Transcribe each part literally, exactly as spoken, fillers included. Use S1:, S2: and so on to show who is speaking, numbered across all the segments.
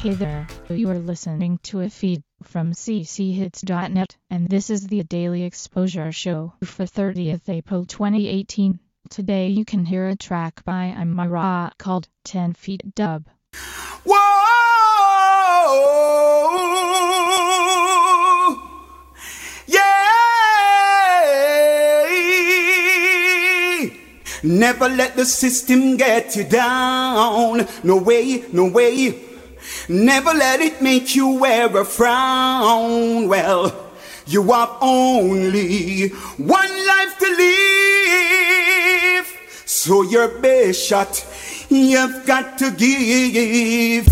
S1: Hey there, you are listening to a feed from c c hits dot net, and this is the Daily Exposure Show for thirtieth April twenty eighteen. Today you can hear a track by Amara called ten feet Dub.
S2: Whoa! Yeah! Never let the system get you down. No way, no way. Never let it make you wear a frown. Well, you have only one life to live, so your best shot you've got to give.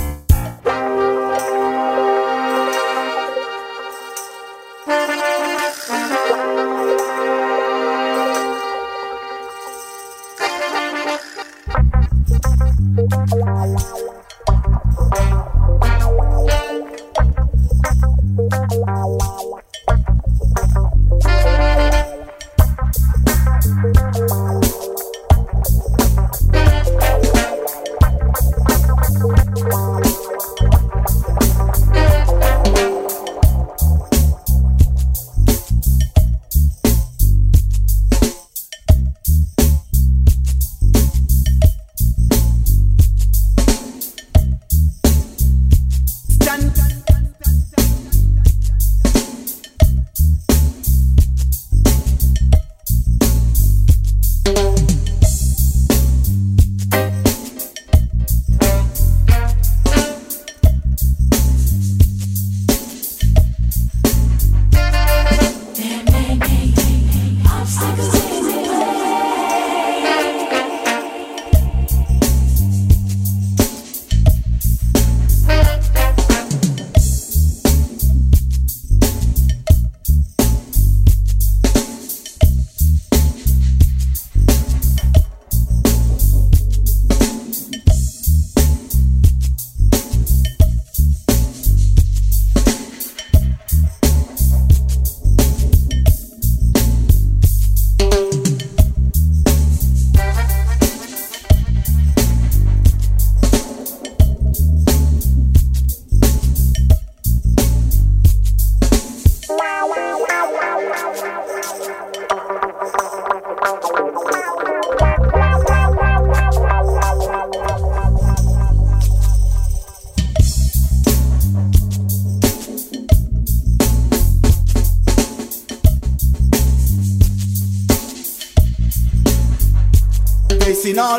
S2: Facing all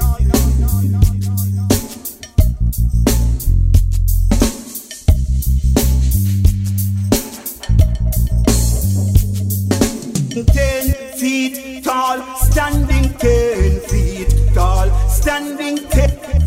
S2: ten feet tall, standing ten feet tall, standing ten.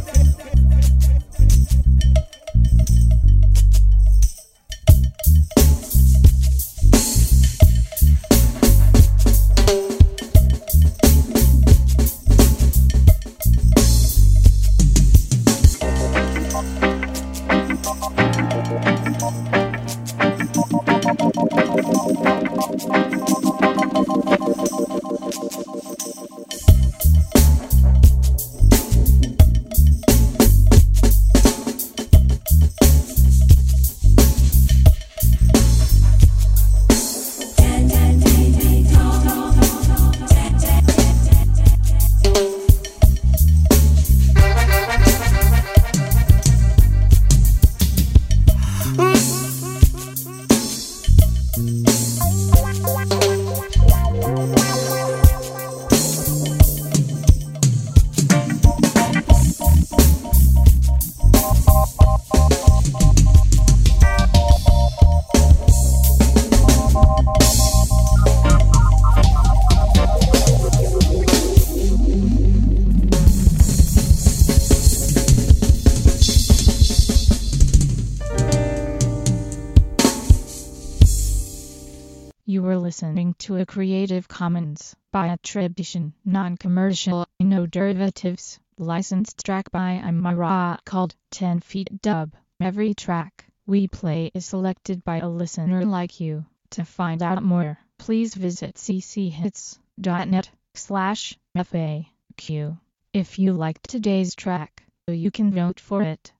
S1: You were listening to a Creative Commons by attribution, non-commercial, no derivatives, licensed track by Amara called ten feet Dub. Every track we play is selected by a listener like you. To find out more, please visit c c hits dot net slash F A Q. If you liked today's track, you can vote for it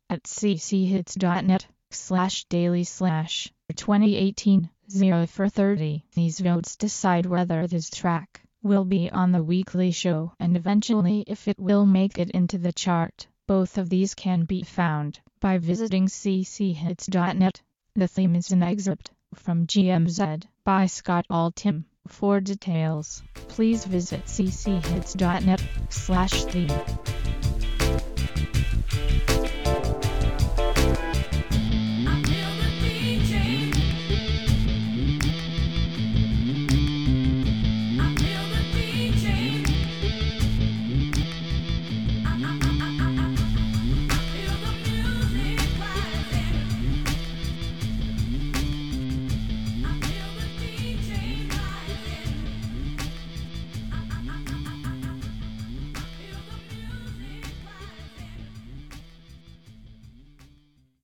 S1: at cchits.net slash daily slash twenty eighteen oh four thirty. These votes decide whether this track will be on the weekly show and eventually if it will make it into the chart. Both of these can be found by visiting cchits dot net. The theme is an excerpt from G M Z by Scott Altham. For details, please visit cchits dot net slash theme.